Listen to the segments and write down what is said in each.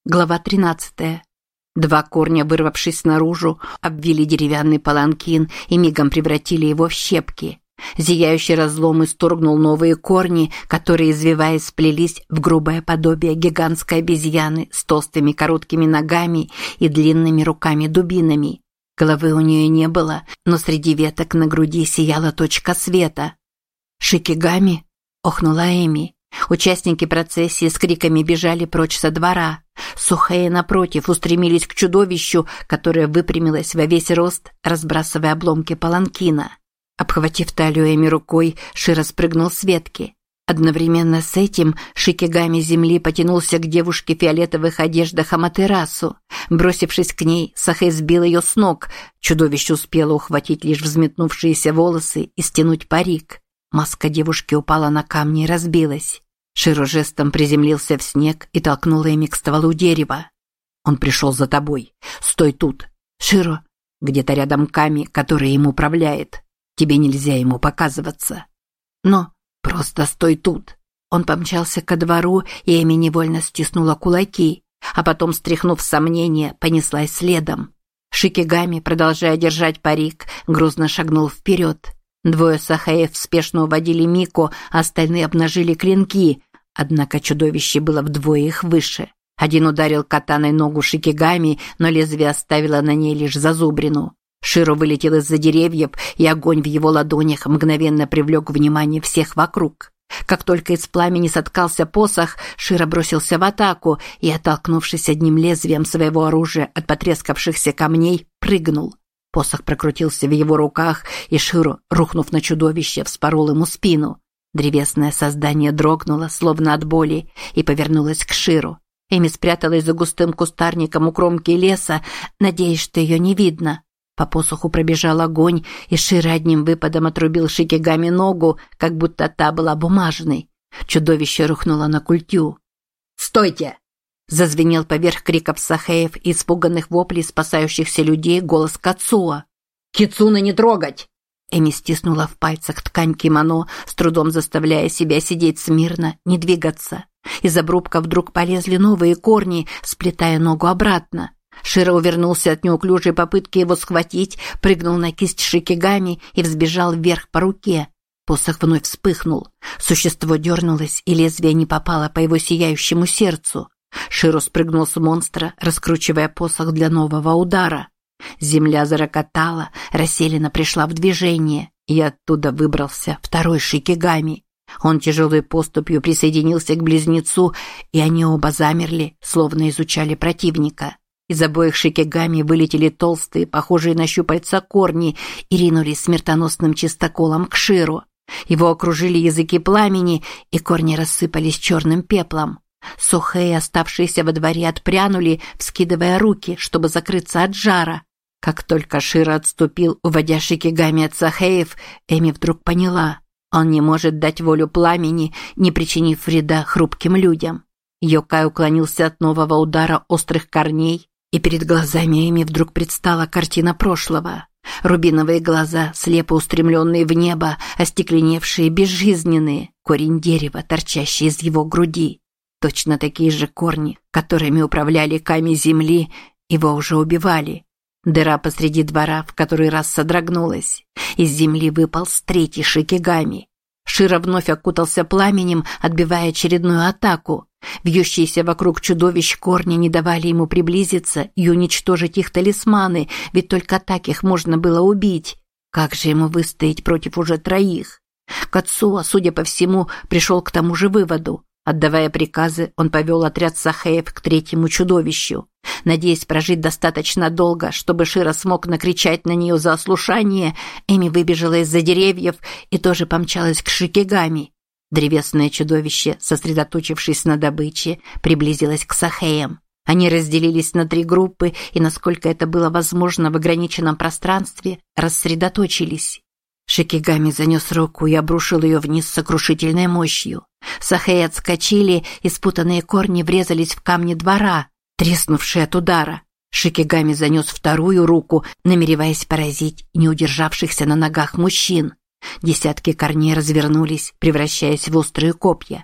Глава 13. Два корня, вырвавшись наружу, обвили деревянный паланкин и мигом превратили его в щепки. Зияющий разлом исторгнул новые корни, которые, извиваясь, сплелись в грубое подобие гигантской обезьяны с толстыми короткими ногами и длинными руками-дубинами. Головы у нее не было, но среди веток на груди сияла точка света. «Шикигами?» – охнула Эми. Участники процессии с криками бежали прочь со двора. Сухэй, напротив, устремились к чудовищу, которое выпрямилось во весь рост, разбрасывая обломки паланкина. Обхватив талию Эми рукой, Широ спрыгнул с ветки. Одновременно с этим Шикигами земли потянулся к девушке в фиолетовых одеждах Аматерасу. Бросившись к ней, Сахэй сбил ее с ног. Чудовище успело ухватить лишь взметнувшиеся волосы и стянуть парик. Маска девушки упала на камни и разбилась. Широ жестом приземлился в снег и толкнул Эми к стволу дерева. «Он пришел за тобой. Стой тут. Широ, где-то рядом Ками, который им управляет. Тебе нельзя ему показываться. Но просто стой тут». Он помчался ко двору, и Эми невольно стиснула кулаки, а потом, стряхнув сомнения, понеслась следом. Шикигами, продолжая держать парик, грузно шагнул вперед. Двое сахаев спешно уводили Мико, а остальные обнажили клинки, однако чудовище было вдвое их выше. Один ударил катаной ногу Шикигами, но лезвие оставило на ней лишь зазубрину. Широ вылетел из-за деревьев, и огонь в его ладонях мгновенно привлек внимание всех вокруг. Как только из пламени соткался посох, Широ бросился в атаку и, оттолкнувшись одним лезвием своего оружия от потрескавшихся камней, прыгнул. Посох прокрутился в его руках, и Широ, рухнув на чудовище, вспорол ему спину. Древесное создание дрогнуло, словно от боли, и повернулось к Широ. Эми спряталась за густым кустарником у кромки леса, надеясь, что ее не видно. По посоху пробежал огонь, и Широ одним выпадом отрубил Шикигами ногу, как будто та была бумажной. Чудовище рухнуло на культю. «Стойте!» Зазвенел поверх криков сахаев и испуганных воплей спасающихся людей голос Кацуо. «Кицуне не трогать!» Эми стиснула в пальцах ткань кимоно, с трудом заставляя себя сидеть смирно, не двигаться. Из обрубка вдруг полезли новые корни, сплетая ногу обратно. Широ увернулся от неуклюжей попытки его схватить, прыгнул на кисть Шикигами и взбежал вверх по руке. Посох вновь вспыхнул. Существо дернулось, и лезвие не попало по его сияющему сердцу. Широ спрыгнул с монстра, раскручивая посох для нового удара. Земля зарокотала, расселена пришла в движение, и оттуда выбрался второй Шикигами. Он тяжелой поступью присоединился к близнецу, и они оба замерли, словно изучали противника. Из обоих Шикигами вылетели толстые, похожие на щупальца корни, и ринулись смертоносным чистоколом к Широ. Его окружили языки пламени, и корни рассыпались черным пеплом. Сухэй, оставшиеся во дворе, отпрянули, вскидывая руки, чтобы закрыться от жара. Как только Широ отступил, уводя Шикигами от сахаев, Эми вдруг поняла: он не может дать волю пламени, не причинив вреда хрупким людям. Йокай уклонился от нового удара острых корней, и перед глазами Эми вдруг предстала картина прошлого. Рубиновые глаза, слепо устремленные в небо, остекленевшие, безжизненные, корень дерева, торчащий из его груди. Точно такие же корни, которыми управляли Ками земли, его уже убивали. Дыра посреди двора в который раз содрогнулась. Из земли выполз третий Шикигами. Широ вновь окутался пламенем, отбивая очередную атаку. Вьющиеся вокруг чудовищ корни не давали ему приблизиться и уничтожить их талисманы, ведь только так их можно было убить. Как же ему выстоять против уже троих? Кацуо, судя по всему, пришел к тому же выводу. Отдавая приказы, он повел отряд сахаев к третьему чудовищу. Надеясь прожить достаточно долго, чтобы Широ смог накричать на нее за ослушание, Эми выбежала из-за деревьев и тоже помчалась к Шикигами. Древесное чудовище, сосредоточившись на добыче, приблизилось к сахаям. Они разделились на 3 группы и, насколько это было возможно в ограниченном пространстве, рассредоточились. Шикигами занес руку и обрушил ее вниз с сокрушительной мощью. Сахаи отскочили, и спутанные корни врезались в камни двора, треснувшие от удара. Шикигами занес вторую руку, намереваясь поразить не удержавшихся на ногах мужчин. Десятки корней развернулись, превращаясь в острые копья.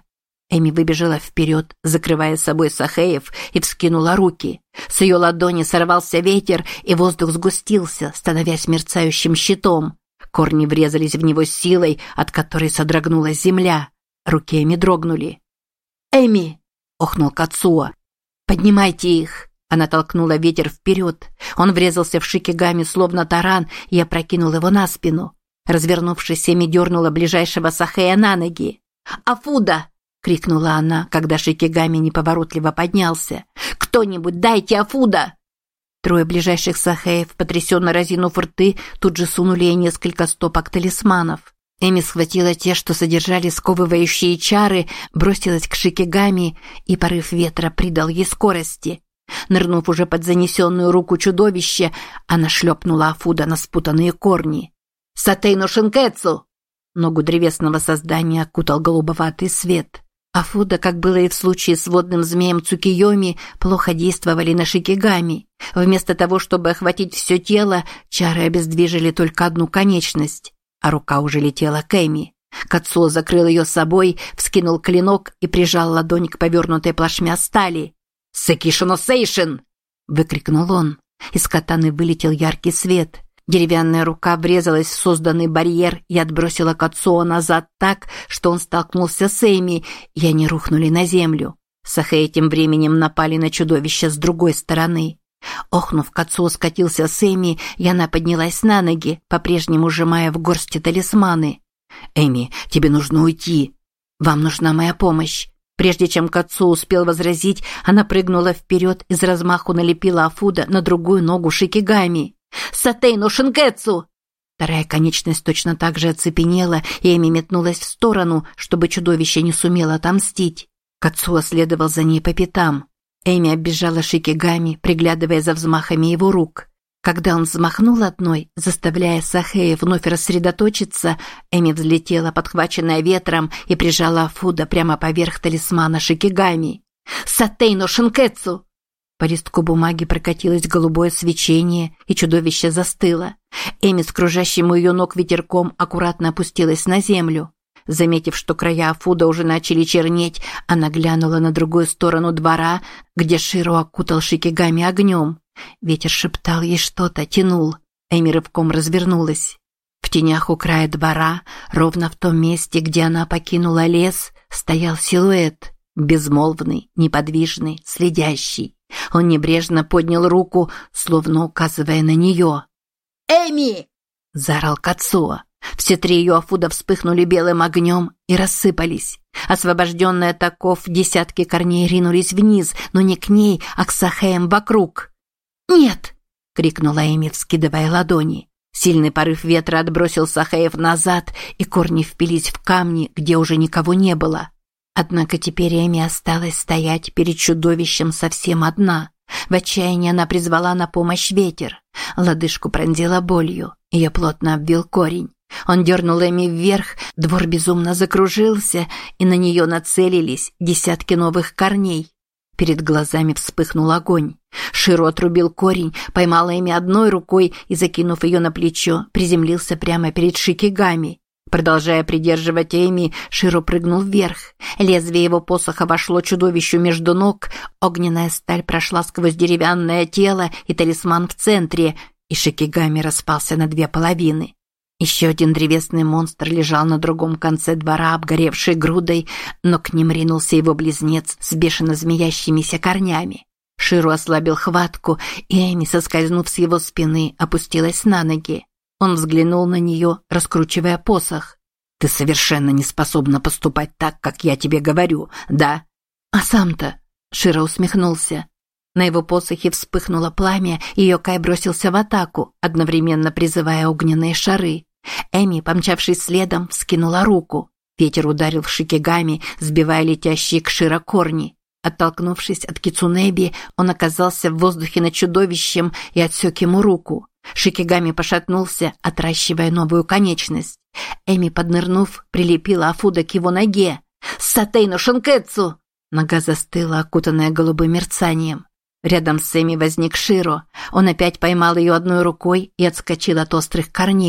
Эми выбежала вперед, закрывая собой Сахеев, и вскинула руки. С ее ладони сорвался ветер, и воздух сгустился, становясь мерцающим щитом. Корни врезались в него силой, от которой содрогнулась земля. Руки Эми дрогнули. «Эми!» – охнул Кацуо. «Поднимайте их!» Она толкнула ветер вперед. Он врезался в Шикигами словно таран и опрокинул его на спину. Развернувшись, Эми дернула ближайшего Сахея на ноги. «Афуда!» – крикнула она, когда Шикигами неповоротливо поднялся. «Кто-нибудь дайте Афуда!» Трое ближайших Сахеев, потрясенно разинув рты, тут же сунули ей несколько стопок талисманов. Эми схватила те, что содержали сковывающие чары, бросилась к Шикигами, и порыв ветра придал ей скорости. Нырнув уже под занесенную руку чудовища, она шлепнула Афуда на спутанные корни. «Сатейно Шинкэцу!» Ногу древесного создания окутал голубоватый свет. Афуда, как было и в случае с водным змеем Цукийоми, плохо действовали на Шикигами. Вместо того, чтобы охватить все тело, чары обездвижили только одну конечность, а рука уже летела к Эми. Кацуо закрыл ее собой, вскинул клинок и прижал ладонь к повернутой плашмя стали. «Сэкишино Сейшин!» – выкрикнул он. Из катаны вылетел яркий свет. Деревянная рука врезалась в созданный барьер и отбросила Кацуо назад так, что он столкнулся с Эми, и они рухнули на землю. Сахеи тем временем напали на чудовище с другой стороны. Охнув, Кацуо скатился с Эми, и она поднялась на ноги, по-прежнему сжимая в горсти талисманы. «Эми, тебе нужно уйти. Вам нужна моя помощь». Прежде чем Кацуо успел возразить, она прыгнула вперед и с размаху налепила Афуда на другую ногу Шикигами. «Сатейно Шинкэцу!» Вторая конечность точно так же оцепенела, и Эми метнулась в сторону, чтобы чудовище не сумело отомстить. Кацуо следовал за ней по пятам. Эми оббежала Шикигами, приглядывая за взмахами его рук. Когда он взмахнул одной, заставляя Сахея вновь рассредоточиться, Эми взлетела, подхваченная ветром, и прижала Афуда прямо поверх талисмана Шикигами. «Сатейно Шинкэцу!» По листку бумаги прокатилось голубое свечение, и чудовище застыло. Эми с кружащим у ее ног ветерком аккуратно опустилась на землю. Заметив, что края Афуда уже начали чернеть, она глянула на другую сторону двора, где Широ окутал Шикигами огнем. Ветер шептал ей что-то, тянул. Эми рывком развернулась. В тенях у края двора, ровно в том месте, где она покинула лес, стоял силуэт. Безмолвный, неподвижный, следящий. Он небрежно поднял руку, словно указывая на нее. «Эми!» – заорал Кацуо. Все три ее Афуда вспыхнули белым огнем и рассыпались. Освобожденные от оков десятки корней ринулись вниз, но не к ней, а к Сахеям вокруг. «Нет!» – крикнула Эми, вскидывая ладони. Сильный порыв ветра отбросил Сахеев назад, и корни впились в камни, где уже никого не было. Однако теперь Эми осталась стоять перед чудовищем совсем одна. В отчаянии она призвала на помощь ветер. Лодыжку пронзила болью, ее плотно обвил корень. Он дернул Эми вверх, двор безумно закружился, и на нее нацелились десятки новых корней. Перед глазами вспыхнул огонь. Широ отрубил корень, поймал Эми одной рукой и, закинув ее на плечо, приземлился прямо перед Шикигами. Продолжая придерживать Эми, Широ прыгнул вверх. Лезвие его посоха вошло чудовищу между ног, огненная сталь прошла сквозь деревянное тело и талисман в центре, и Шикигами распался на две половины. Еще один древесный монстр лежал на другом конце двора, обгоревшей грудой, но к ним ринулся его близнец с бешено змеящимися корнями. Широ ослабил хватку, и Эми, соскользнув с его спины, опустилась на ноги. Он взглянул на нее, раскручивая посох. «Ты совершенно не способна поступать так, как я тебе говорю, да?» «А сам-то?» – Широ усмехнулся. На его посохе вспыхнуло пламя, и Йокай бросился в атаку, одновременно призывая огненные шары. Эми, помчавшись следом, вскинула руку. Ветер ударил в Шикигами, сбивая летящие к Широ корни. Оттолкнувшись от Кицунэби, он оказался в воздухе над чудовищем и отсек ему руку. Шикигами пошатнулся, отращивая новую конечность. Эми, поднырнув, прилепила Афуда к его ноге. «Сатейно Шинкэцу!» Нога застыла, окутанная голубым мерцанием. Рядом с Эми возник Широ. Он опять поймал ее одной рукой и отскочил от острых корней.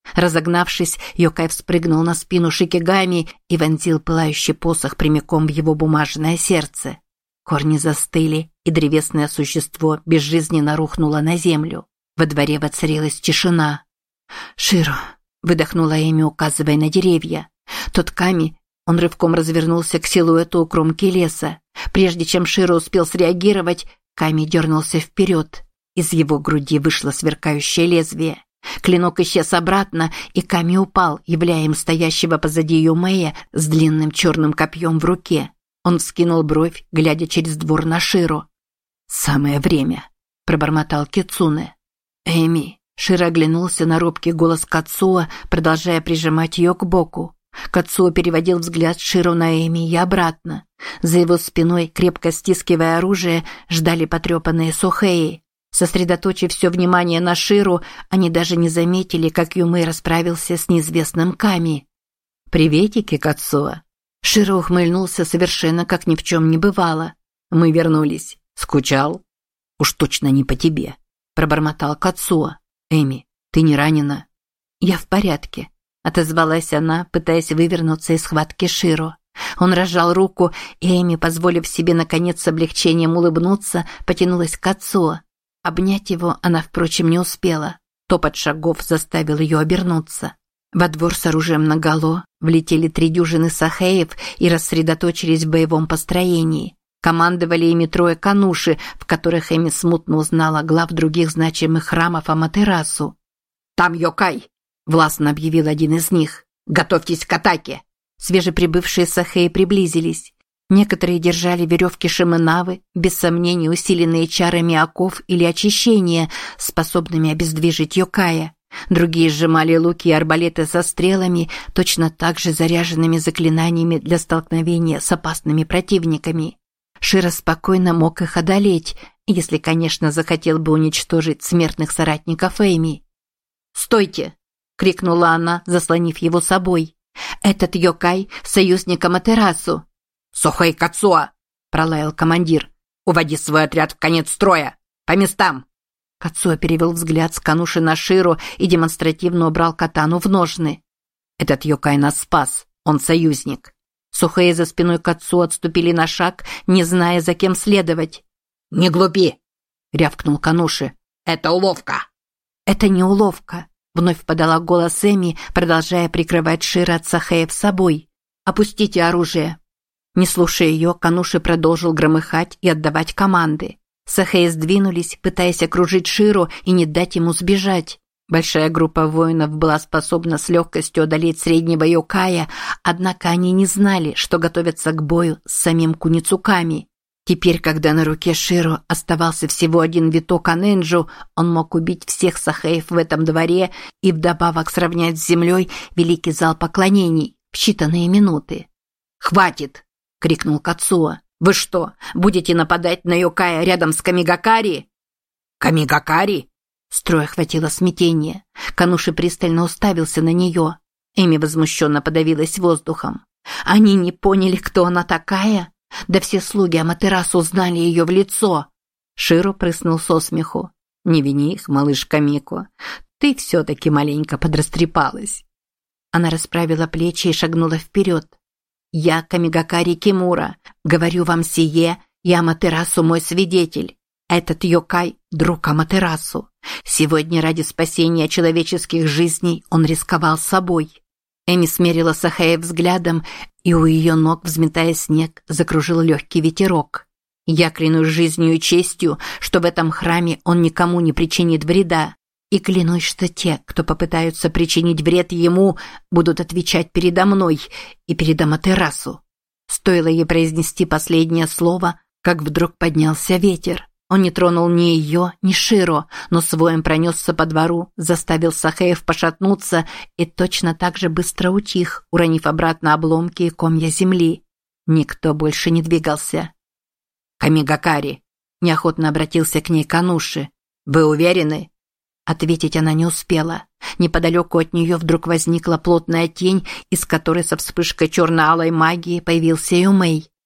Разогнавшись, Йокай вспрыгнул на спину Шикигами и вонзил пылающий посох прямиком в его бумажное сердце. Корни застыли, и древесное существо безжизненно рухнуло на землю. Во дворе воцарилась тишина. «Широ!» – выдохнула Эми, указывая на деревья. Тот Ками, он рывком развернулся к силуэту у кромки леса. Прежде чем Широ успел среагировать, Ками дернулся вперед. Из его груди вышло сверкающее лезвие. Клинок исчез обратно, и Ками упал, являя им стоящего позади Юмея с длинным черным копьем в руке. Он вскинул бровь, глядя через двор на Широ. «Самое время», – пробормотал Кицуне. «Эми». Широ оглянулся на робкий голос Кацуо, продолжая прижимать ее к боку. Кацуо переводил взгляд Широ на Эми и обратно. За его спиной, крепко стискивая оружие, ждали потрепанные сухеи. Сосредоточив все внимание на Ширу, они даже не заметили, как Юмей расправился с неизвестным Ками. «Приветики, Кацуо!» Широ ухмыльнулся совершенно как ни в чем не бывало. «Мы вернулись. Скучал?» «Уж точно не по тебе», – пробормотал Кацуо. «Эми, ты не ранена?» «Я в порядке», – отозвалась она, пытаясь вывернуться из схватки Широ. Он разжал руку, и Эми, позволив себе наконец с облегчением улыбнуться, потянулась к Кацуо. Обнять его она, впрочем, не успела. Топот шагов заставил ее обернуться. Во двор с оружием наголо влетели 3 дюжины сахеев и рассредоточились в боевом построении. Командовали ими 3 кануши, в которых Эми смутно узнала глав других значимых храмов Аматерасу. «Там Йокай!» – властно объявил один из них. «Готовьтесь к атаке!» Свежеприбывшие сахеи приблизились. Некоторые держали веревки шимэнавы, без сомнений усиленные чарами оков или очищения, способными обездвижить Йокая. Другие сжимали луки и арбалеты со стрелами, точно так же заряженными заклинаниями для столкновения с опасными противниками. Широ спокойно мог их одолеть, если, конечно, захотел бы уничтожить смертных соратников Эми. «Стойте!» – крикнула она, заслонив его собой. «Этот Йокай – союзник Аматерасу!» «Сухэй Кацуо!» – пролаял командир. «Уводи свой отряд в конец строя! По местам!» Кацуо перевел взгляд с кануши на Широ и демонстративно убрал катану в ножны. «Этот Йокай нас спас, он союзник». Сухэи за спиной Кацуо отступили на шаг, не зная, за кем следовать. «Не глупи!» – рявкнул Кануши. «Это уловка!» «Это не уловка!» – вновь подала голос Эми, продолжая прикрывать Широ от сахеев собой. «Опустите оружие!» Не слушая ее, Кануши продолжил громыхать и отдавать команды. Сахеи сдвинулись, пытаясь окружить Широ и не дать ему сбежать. Большая группа воинов была способна с легкостью одолеть среднего Йокая, однако они не знали, что готовятся к бою с самим Куницуками. Теперь, когда на руке Широ оставался всего 1 виток Анэнджу, он мог убить всех сахеев в этом дворе и вдобавок сравнять с землей великий зал поклонений в считанные минуты. «Хватит!» – крикнул Кацуо. «Вы что, будете нападать на Йокая рядом с Камигакари?» «Камигакари?» Строя хватило смятения. Кануши пристально уставился на нее. Эми возмущенно подавилась воздухом. Они не поняли, кто она такая? Да все слуги Аматерасу узнали ее в лицо. Широ прыснул со смеху. «Не вини их, малышка Мико. Ты все-таки маленько подрастрепалась». Она расправила плечи и шагнула вперед. «Я Камигакари Кимура. Говорю вам сие, и Аматерасу мой свидетель. Этот Йокай – друг Аматерасу. Сегодня ради спасения человеческих жизней он рисковал собой». Эми смерила сахея взглядом, и у ее ног, взметая снег, закружил легкий ветерок. «Я клянусь жизнью и честью, что в этом храме он никому не причинит вреда. И клянусь, что те, кто попытаются причинить вред ему, будут отвечать передо мной и перед Аматерасу». Стоило ей произнести последнее слово, как вдруг поднялся ветер. Он не тронул ни ее, ни Широ, но своим пронесся по двору, заставил сахеев пошатнуться и точно так же быстро утих, уронив обратно обломки и комья земли. Никто больше не двигался. «Камигакари!» – неохотно обратился к ней Кануши. «Вы уверены?» Ответить она не успела. Неподалеку от нее вдруг возникла плотная тень, из которой со вспышкой черно-алой магии появился Юмей.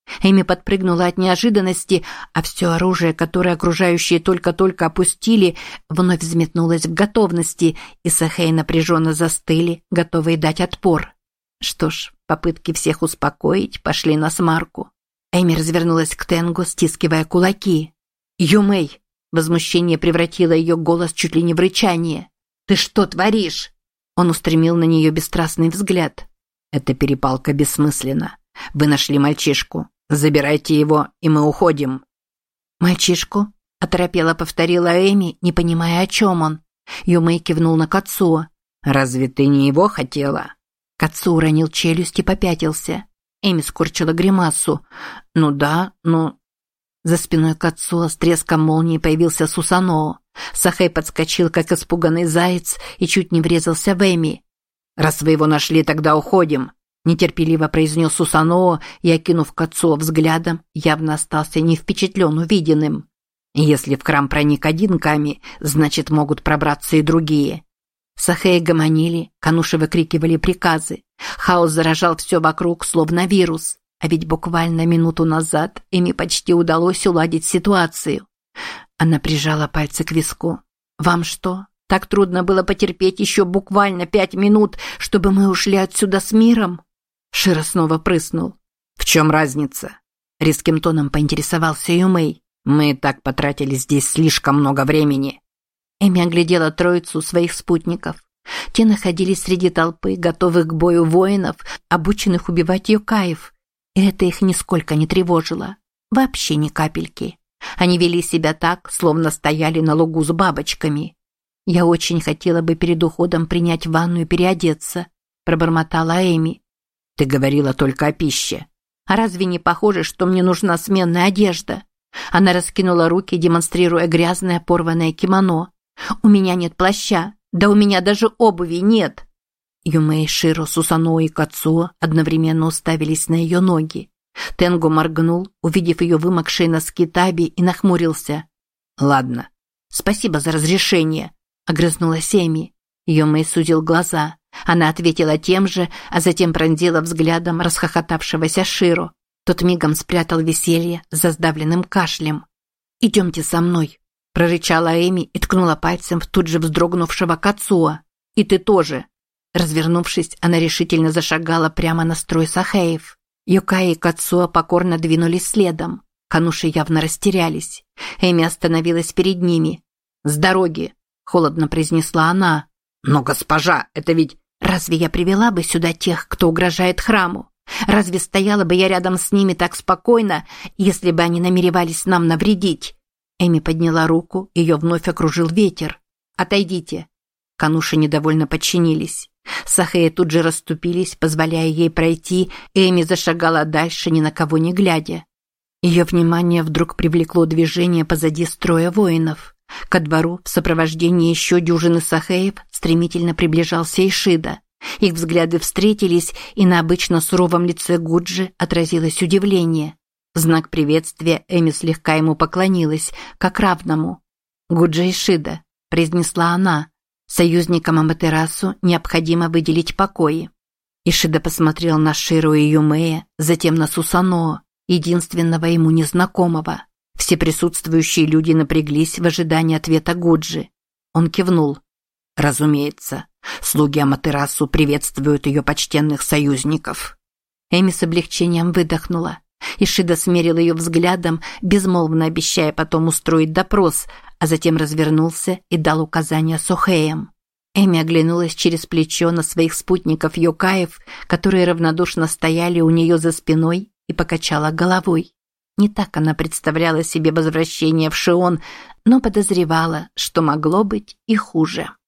Эми подпрыгнула от неожиданности, а все оружие, которое окружающие только-только опустили, вновь взметнулось в готовности, и Сахей напряженно застыли, готовые дать отпор. Что ж, попытки всех успокоить пошли на смарку. Эми развернулась к Тенгу, стискивая кулаки. «Юмэй!» Возмущение превратило ее голос чуть ли не в рычание. «Ты что творишь?» Он устремил на нее бесстрастный взгляд. «Эта перепалка бессмысленна. Вы нашли мальчишку. Забирайте его, и мы уходим». «Мальчишку?» – оторопело повторила Эми, не понимая, о чем он. Юмэй кивнул на Кацуо. «Разве ты не его хотела?» Кацуо уронил челюсть и попятился. Эми скорчила гримасу. «Ну да, но...» За спиной Кацуо с треском молнии появился Сусаноо. Сахей подскочил, как испуганный заяц, и чуть не врезался в Эми. «Раз вы его нашли, тогда уходим», – нетерпеливо произнес Сусаноо и, окинув Кацуо взглядом, явно остался не впечатлен увиденным. «Если в храм проник один Ками, значит, могут пробраться и другие». Сахеи гомонили, кануши выкрикивали приказы. Хаос заражал все вокруг, словно вирус. А ведь буквально минуту назад Эми почти удалось уладить ситуацию. Она прижала пальцы к виску. «Вам что, так трудно было потерпеть еще буквально 5 минут, чтобы мы ушли отсюда с миром?» Широ снова прыснул. «В чем разница?» Резким тоном поинтересовался Юмэй. «Мы и так потратили здесь слишком много времени». Эми оглядела троицу своих спутников. Те находились среди толпы, готовых к бою воинов, обученных убивать юкаев. И это их нисколько не тревожило. Вообще ни капельки. Они вели себя так, словно стояли на лугу с бабочками. «Я очень хотела бы перед уходом принять ванну и переодеться», – пробормотала Эми. «Ты говорила только о пище. А разве не похоже, что мне нужна сменная одежда?» Она раскинула руки, демонстрируя грязное порванное кимоно. «У меня нет плаща. Да у меня даже обуви нет». Юмэй, Широ, Сусаноо и Кацуо одновременно уставились на ее ноги. Тенгу моргнул, увидев ее вымокшие носки Таби, и нахмурился. «Ладно. Спасибо за разрешение», – огрызнулась Эми. Юмэй сузил глаза. Она ответила тем же, а затем пронзила взглядом расхохотавшегося Широ. Тот мигом спрятал веселье за сдавленным кашлем. «Идемте со мной», – прорычала Эми и ткнула пальцем в тут же вздрогнувшего Кацуо. «И ты тоже». Развернувшись, она решительно зашагала прямо на строй сахеев. Юкаи и Кацуо покорно двинулись следом. Кануши явно растерялись. Эми остановилась перед ними. «С дороги!» – холодно произнесла она. «Но, госпожа, это ведь...» «Разве я привела бы сюда тех, кто угрожает храму? Разве стояла бы я рядом с ними так спокойно, если бы они намеревались нам навредить?» Эми подняла руку, ее вновь окружил ветер. «Отойдите!» Кануши недовольно подчинились. Сахеи тут же расступились, позволяя ей пройти, и Эми зашагала дальше, ни на кого не глядя. Ее внимание вдруг привлекло движение позади строя воинов. Ко двору в сопровождении еще дюжины сахеев стремительно приближался Ишида. Их взгляды встретились, и на обычно суровом лице Гуджи отразилось удивление. В знак приветствия Эми слегка ему поклонилась, как равному. «Гуджи Ишида», – произнесла она. «Союзникам Аматерасу необходимо выделить покои». Ишида посмотрел на Ширу и Юмея, затем на Сусаноо, единственного ему незнакомого. Все присутствующие люди напряглись в ожидании ответа Гуджи. Он кивнул. «Разумеется, слуги Аматерасу приветствуют ее почтенных союзников». Эми с облегчением выдохнула. Ишида смерил ее взглядом, безмолвно обещая потом устроить допрос, а затем развернулся и дал указания сохеям. Эми оглянулась через плечо на своих спутников Йокаев, которые равнодушно стояли у нее за спиной, и покачала головой. Не так она представляла себе возвращение в Шион, но подозревала, что могло быть и хуже.